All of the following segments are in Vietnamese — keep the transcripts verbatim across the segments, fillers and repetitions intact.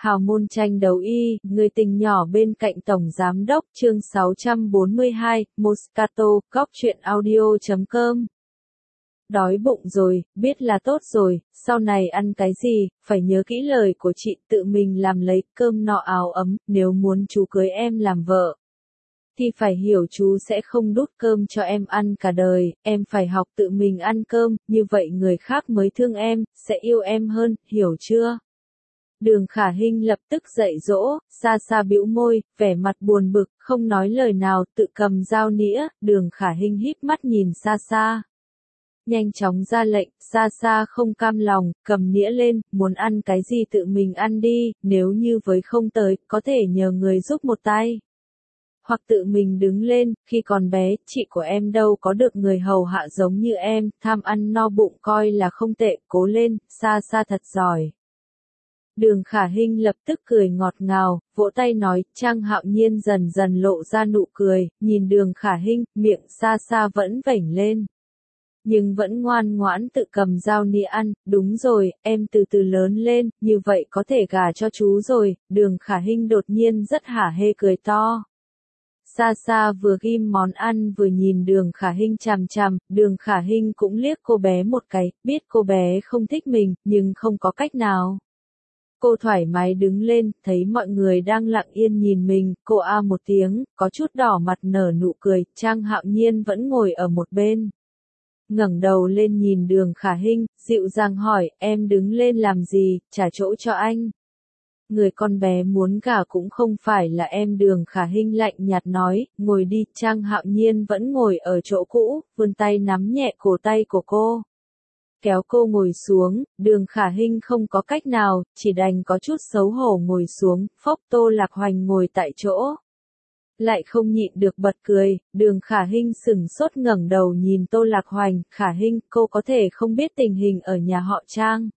Hào môn tranh đấu y, người tình nhỏ bên cạnh Tổng Giám đốc, chương sáu trăm bốn mươi hai, Moscato, góc truyện audio chấm com. Đói bụng rồi, biết là tốt rồi, sau này ăn cái gì, phải nhớ kỹ lời của chị, tự mình làm lấy cơm no áo ấm, nếu muốn chú cưới em làm vợ. Thì phải hiểu chú sẽ không đút cơm cho em ăn cả đời, em phải học tự mình ăn cơm, như vậy người khác mới thương em, sẽ yêu em hơn, hiểu chưa? Đường Khả Hinh lập tức dạy dỗ, xa xa bĩu môi, vẻ mặt buồn bực, không nói lời nào, tự cầm dao nĩa, Đường Khả Hinh híp mắt nhìn xa xa. Nhanh chóng ra lệnh, xa xa không cam lòng, cầm nĩa lên, muốn ăn cái gì tự mình ăn đi, nếu như với không tới, có thể nhờ người giúp một tay. Hoặc tự mình đứng lên, khi còn bé, chị của em đâu có được người hầu hạ giống như em, tham ăn no bụng coi là không tệ, cố lên, xa xa thật giỏi. Đường Khả Hinh lập tức cười ngọt ngào, vỗ tay nói, Trang Hạo Nhiên dần dần lộ ra nụ cười, nhìn Đường Khả Hinh, miệng xa xa vẫn vểnh lên. Nhưng vẫn ngoan ngoãn tự cầm dao nĩa ăn, đúng rồi, em từ từ lớn lên, như vậy có thể gả cho chú rồi, Đường Khả Hinh đột nhiên rất hả hê cười to. Xa xa vừa ghim món ăn vừa nhìn Đường Khả Hinh chằm chằm, Đường Khả Hinh cũng liếc cô bé một cái, biết cô bé không thích mình, nhưng không có cách nào. Cô thoải mái đứng lên, thấy mọi người đang lặng yên nhìn mình, cô a một tiếng, có chút đỏ mặt nở nụ cười, Trang Hạo Nhiên vẫn ngồi ở một bên. Ngẩng đầu lên nhìn Đường Khả Hinh, dịu dàng hỏi, em đứng lên làm gì, trả chỗ cho anh. Người con bé muốn gả cũng không phải là em. Đường Khả Hinh lạnh nhạt nói, ngồi đi, Trang Hạo Nhiên vẫn ngồi ở chỗ cũ, vươn tay nắm nhẹ cổ tay của cô. Kéo cô ngồi xuống, Đường Khả Hinh không có cách nào, chỉ đành có chút xấu hổ ngồi xuống, phốc Tô Lạc Hoành ngồi tại chỗ. Lại không nhịn được bật cười, Đường Khả Hinh sửng sốt ngẩng đầu nhìn Tô Lạc Hoành, Khả Hinh, cô có thể không biết tình hình ở nhà họ Trang.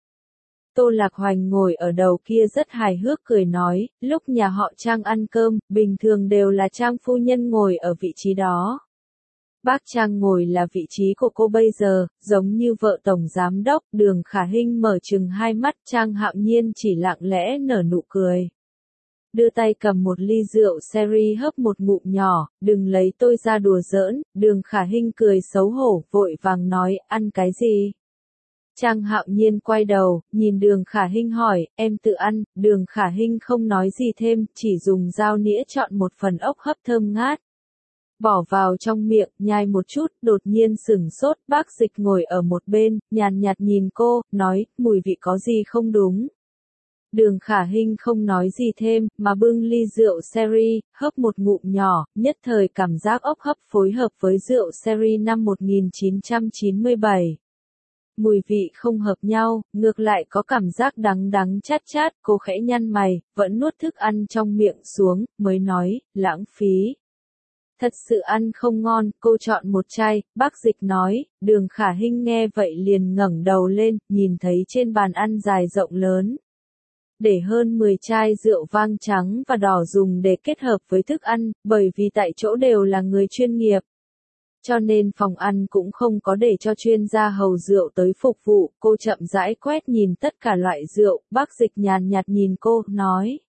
Tô Lạc Hoành ngồi ở đầu kia rất hài hước cười nói, lúc nhà họ Trang ăn cơm, bình thường đều là Trang phu nhân ngồi ở vị trí đó. Bác Trang ngồi là vị trí của cô bây giờ, giống như vợ Tổng Giám đốc. Đường Khả Hinh mở trừng hai mắt, Trang Hạo Nhiên chỉ lặng lẽ nở nụ cười. Đưa tay cầm một ly rượu sherry hớp một ngụm nhỏ, đừng lấy tôi ra đùa giỡn. Đường Khả Hinh cười xấu hổ, vội vàng nói, ăn cái gì? Trang Hạo Nhiên quay đầu, nhìn Đường Khả Hinh hỏi, em tự ăn. Đường Khả Hinh không nói gì thêm, chỉ dùng dao nĩa chọn một phần ốc hấp thơm ngát. Bỏ vào trong miệng, nhai một chút, đột nhiên sửng sốt, bác Dịch ngồi ở một bên, nhàn nhạt nhìn cô, nói, mùi vị có gì không đúng. Đường Khả Hinh không nói gì thêm, mà bưng ly rượu sherry, hớp một ngụm nhỏ, nhất thời cảm giác ốc hấp phối hợp với rượu sherry năm một nghìn chín trăm chín mươi bảy. Mùi vị không hợp nhau, ngược lại có cảm giác đắng đắng chát chát, cô khẽ nhăn mày, vẫn nuốt thức ăn trong miệng xuống, mới nói, lãng phí. Thật sự ăn không ngon, cô chọn một chai, bác Dịch nói. Đường Khả Hinh nghe vậy liền ngẩng đầu lên, nhìn thấy trên bàn ăn dài rộng lớn. Để hơn mười chai rượu vang trắng và đỏ dùng để kết hợp với thức ăn, bởi vì tại chỗ đều là người chuyên nghiệp. Cho nên phòng ăn cũng không có để cho chuyên gia hầu rượu tới phục vụ, cô chậm rãi quét nhìn tất cả loại rượu, bác Dịch nhàn nhạt nhìn cô, nói.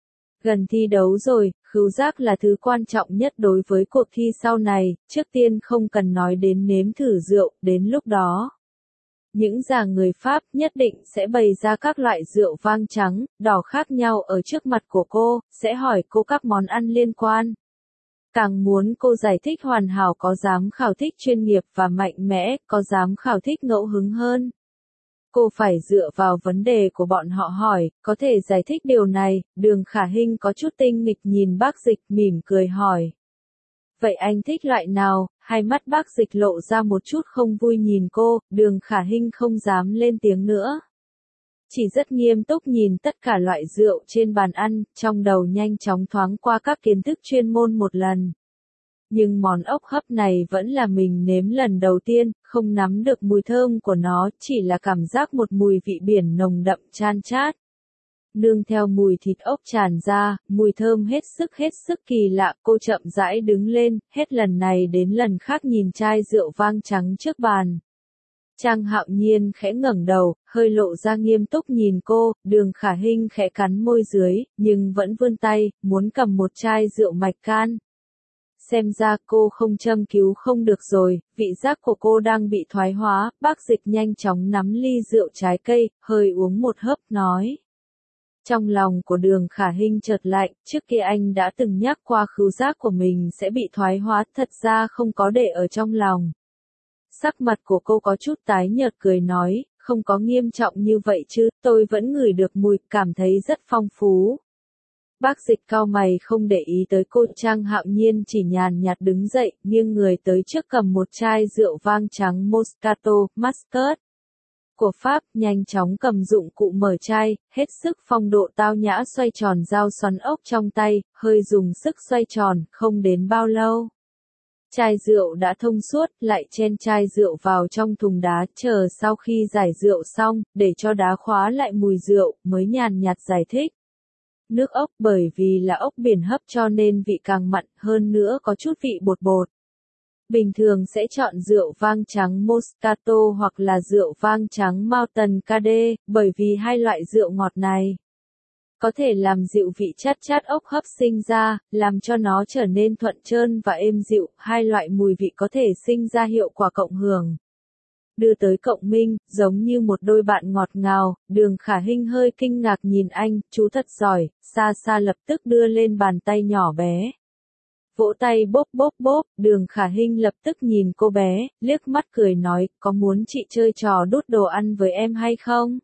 Gần thi đấu rồi, khứu giác là thứ quan trọng nhất đối với cuộc thi sau này, trước tiên không cần nói đến nếm thử rượu, đến lúc đó. Những già người Pháp nhất định sẽ bày ra các loại rượu vang trắng, đỏ khác nhau ở trước mặt của cô, sẽ hỏi cô các món ăn liên quan. Càng muốn cô giải thích hoàn hảo có giám khảo thích chuyên nghiệp và mạnh mẽ, có giám khảo thích ngẫu hứng hơn. Cô phải dựa vào vấn đề của bọn họ hỏi, có thể giải thích điều này. Đường Khả Hinh có chút tinh nghịch nhìn bác Dịch, mỉm cười hỏi. Vậy anh thích loại nào? Hai mắt bác Dịch lộ ra một chút không vui nhìn cô, Đường Khả Hinh không dám lên tiếng nữa. Chỉ rất nghiêm túc nhìn tất cả loại rượu trên bàn ăn, trong đầu nhanh chóng thoáng qua các kiến thức chuyên môn một lần. Nhưng món ốc hấp này vẫn là mình nếm lần đầu tiên, không nắm được mùi thơm của nó, chỉ là cảm giác một mùi vị biển nồng đậm chan chát. Nương theo mùi thịt ốc tràn ra, mùi thơm hết sức hết sức kỳ lạ, cô chậm rãi đứng lên, hết lần này đến lần khác nhìn chai rượu vang trắng trước bàn. Trang Hạo Nhiên khẽ ngẩng đầu, hơi lộ ra nghiêm túc nhìn cô, Đường Khả Hinh khẽ cắn môi dưới, nhưng vẫn vươn tay, muốn cầm một chai rượu mạch can. Xem ra cô không châm cứu không được rồi, vị giác của cô đang bị thoái hóa, Bác Dịch nhanh chóng nắm ly rượu trái cây, hơi uống một hớp, nói. Trong lòng của Đường Khả Hinh chợt lạnh, trước kia anh đã từng nhắc qua khứu giác của mình sẽ bị thoái hóa, thật ra không có để ở trong lòng. Sắc mặt của cô có chút tái nhợt cười nói, không có nghiêm trọng như vậy chứ, tôi vẫn ngửi được mùi, cảm thấy rất phong phú. Bác Dịch cau mày không để ý tới cô, Trang Hạo Nhiên chỉ nhàn nhạt đứng dậy, nghiêng người tới trước cầm một chai rượu vang trắng Moscato, Muscat của Pháp, nhanh chóng cầm dụng cụ mở chai, hết sức phong độ tao nhã xoay tròn dao xoắn ốc trong tay, hơi dùng sức xoay tròn, không đến bao lâu. Chai rượu đã thông suốt, lại chen chai rượu vào trong thùng đá, chờ sau khi giải rượu xong, để cho đá khóa lại mùi rượu, mới nhàn nhạt giải thích. Nước ốc bởi vì là ốc biển hấp cho nên vị càng mặn, hơn nữa có chút vị bột bột. Bình thường sẽ chọn rượu vang trắng Moscato hoặc là rượu vang trắng Mountain Cade, bởi vì hai loại rượu ngọt này có thể làm dịu vị chát chát ốc hấp sinh ra, làm cho nó trở nên thuận trơn và êm dịu, hai loại mùi vị có thể sinh ra hiệu quả cộng hưởng. Đưa tới cộng minh, giống như một đôi bạn ngọt ngào, Đường Khả Hinh hơi kinh ngạc nhìn anh, chú thật giỏi, xa xa lập tức đưa lên bàn tay nhỏ bé. Vỗ tay bốp bốp bốp, Đường Khả Hinh lập tức nhìn cô bé, liếc mắt cười nói, có muốn chị chơi trò đút đồ ăn với em hay không?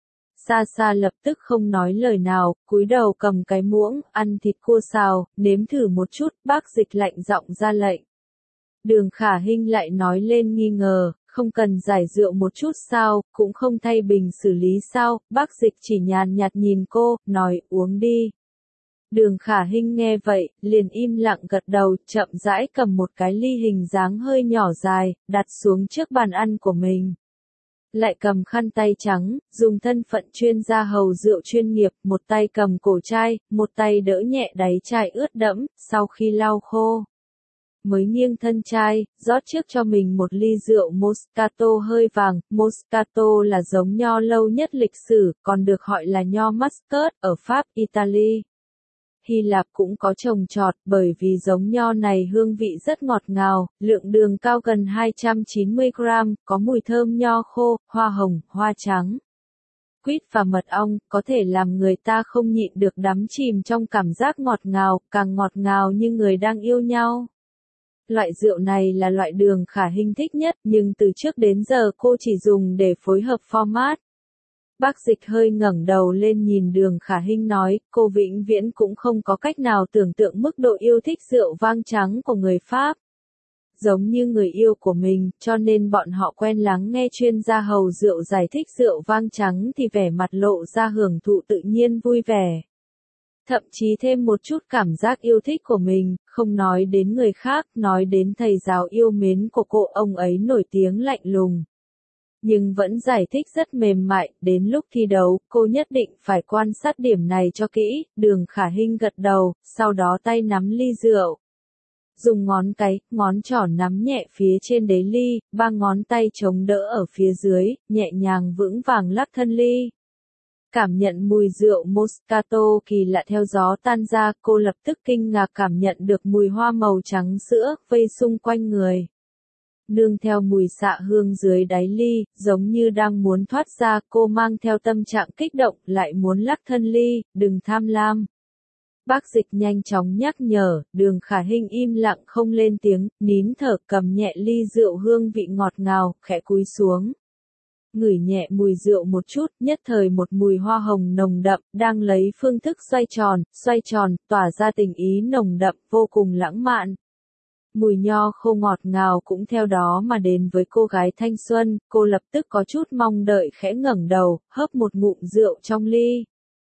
Xa xa lập tức không nói lời nào, cúi đầu cầm cái muỗng, ăn thịt cua xào, nếm thử một chút, Bác Dịch lạnh giọng ra lệnh. Đường Khả Hinh lại nói lên nghi ngờ, không cần giải rượu một chút sao, cũng không thay bình xử lý sao, Bác Dịch chỉ nhàn nhạt nhìn cô, nói uống đi. Đường Khả Hinh nghe vậy, liền im lặng gật đầu, chậm rãi cầm một cái ly hình dáng hơi nhỏ dài, đặt xuống trước bàn ăn của mình. Lại cầm khăn tay trắng, dùng thân phận chuyên gia hầu rượu chuyên nghiệp, một tay cầm cổ chai, một tay đỡ nhẹ đáy chai ướt đẫm, sau khi lau khô. Mới nghiêng thân chai, rót trước cho mình một ly rượu Moscato hơi vàng, Moscato là giống nho lâu nhất lịch sử, còn được gọi là nho Muscat, ở Pháp, Italy. Hy Lạp cũng có trồng trọt, bởi vì giống nho này hương vị rất ngọt ngào, lượng đường cao gần hai trăm chín mươi gam, có mùi thơm nho khô, hoa hồng, hoa trắng. Quýt và mật ong, có thể làm người ta không nhịn được đắm chìm trong cảm giác ngọt ngào, càng ngọt ngào như người đang yêu nhau. Loại rượu này là loại Đường Khả Hinh thích nhất, nhưng từ trước đến giờ cô chỉ dùng để phối hợp format. Bác Dịch hơi ngẩng đầu lên nhìn Đường Khả Hinh nói, cô vĩnh viễn cũng không có cách nào tưởng tượng mức độ yêu thích rượu vang trắng của người Pháp. Giống như người yêu của mình, cho nên bọn họ quen lắng nghe chuyên gia hầu rượu giải thích rượu vang trắng thì vẻ mặt lộ ra hưởng thụ tự nhiên vui vẻ. Thậm chí thêm một chút cảm giác yêu thích của mình, không nói đến người khác, nói đến thầy giáo yêu mến của cô, ông ấy nổi tiếng lạnh lùng. Nhưng vẫn giải thích rất mềm mại, đến lúc thi đấu, cô nhất định phải quan sát điểm này cho kỹ, Đường Khả Hinh gật đầu, sau đó tay nắm ly rượu. Dùng ngón cái, ngón trỏ nắm nhẹ phía trên đáy ly, ba ngón tay chống đỡ ở phía dưới, nhẹ nhàng vững vàng lắc thân ly. Cảm nhận mùi rượu Moscato kỳ lạ theo gió tan ra, cô lập tức kinh ngạc cảm nhận được mùi hoa màu trắng sữa, vây xung quanh người. Nương theo mùi xạ hương dưới đáy ly, giống như đang muốn thoát ra, cô mang theo tâm trạng kích động, lại muốn lắc thân ly, đừng tham lam. Bác Dịch nhanh chóng nhắc nhở, Đường Khả Hinh im lặng không lên tiếng, nín thở cầm nhẹ ly rượu hương vị ngọt ngào, khẽ cúi xuống. Ngửi nhẹ mùi rượu một chút, nhất thời một mùi hoa hồng nồng đậm, đang lấy phương thức xoay tròn, xoay tròn, tỏa ra tình ý nồng đậm, vô cùng lãng mạn. Mùi nho khô ngọt ngào cũng theo đó mà đến với cô gái thanh xuân, cô lập tức có chút mong đợi khẽ ngẩng đầu, hớp một ngụm rượu trong ly.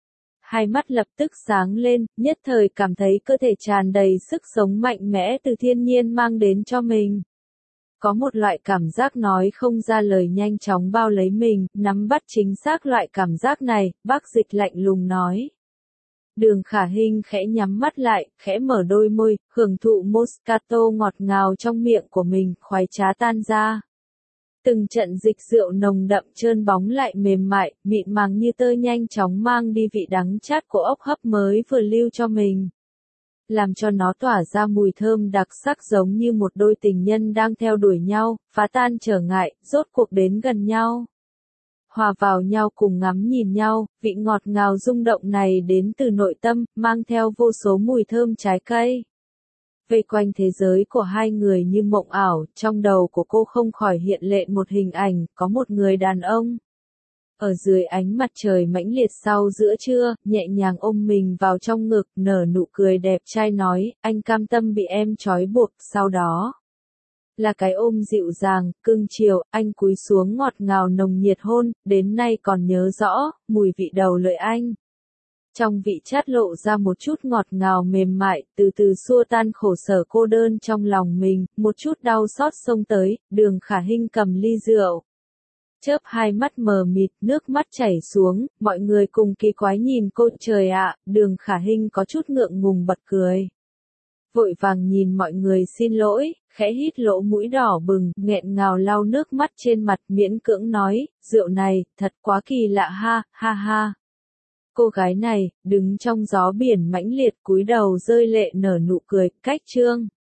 Hai mắt lập tức sáng lên, nhất thời cảm thấy cơ thể tràn đầy sức sống mạnh mẽ từ thiên nhiên mang đến cho mình. Có một loại cảm giác nói không ra lời nhanh chóng bao lấy mình, nắm bắt chính xác loại cảm giác này, Bác Dịch lạnh lùng nói. Đường Khả Hinh khẽ nhắm mắt lại, khẽ mở đôi môi, hưởng thụ Moscato ngọt ngào trong miệng của mình, khoái trá tan ra. Từng trận dịch rượu nồng đậm trơn bóng lại mềm mại, mịn màng như tơ nhanh chóng mang đi vị đắng chát của ốc hấp mới vừa lưu cho mình. Làm cho nó tỏa ra mùi thơm đặc sắc giống như một đôi tình nhân đang theo đuổi nhau, phá tan trở ngại, rốt cuộc đến gần nhau. Hòa vào nhau cùng ngắm nhìn nhau, vị ngọt ngào rung động này đến từ nội tâm, mang theo vô số mùi thơm trái cây. Vây quanh thế giới của hai người như mộng ảo, trong đầu của cô không khỏi hiện lên một hình ảnh, có một người đàn ông. Ở dưới ánh mặt trời mãnh liệt sau giữa trưa, nhẹ nhàng ôm mình vào trong ngực, nở nụ cười đẹp trai nói, anh cam tâm bị em trói buộc, sau đó. Là cái ôm dịu dàng, cưng chiều, anh cúi xuống ngọt ngào nồng nhiệt hôn, đến nay còn nhớ rõ, mùi vị đầu lưỡi anh. Trong vị chát lộ ra một chút ngọt ngào mềm mại, từ từ xua tan khổ sở cô đơn trong lòng mình, một chút đau xót xông tới, Đường Khả Hinh cầm ly rượu. Chớp hai mắt mờ mịt, nước mắt chảy xuống, mọi người cùng kỳ quái nhìn cô, trời ạ, Đường Khả Hinh có chút ngượng ngùng bật cười. Vội vàng nhìn mọi người xin lỗi, khẽ hít lỗ mũi đỏ bừng, nghẹn ngào lau nước mắt trên mặt, miễn cưỡng nói, rượu này, thật quá kỳ lạ ha, ha ha. Cô gái này, đứng trong gió biển mãnh liệt cúi đầu rơi lệ nở nụ cười, cách chương.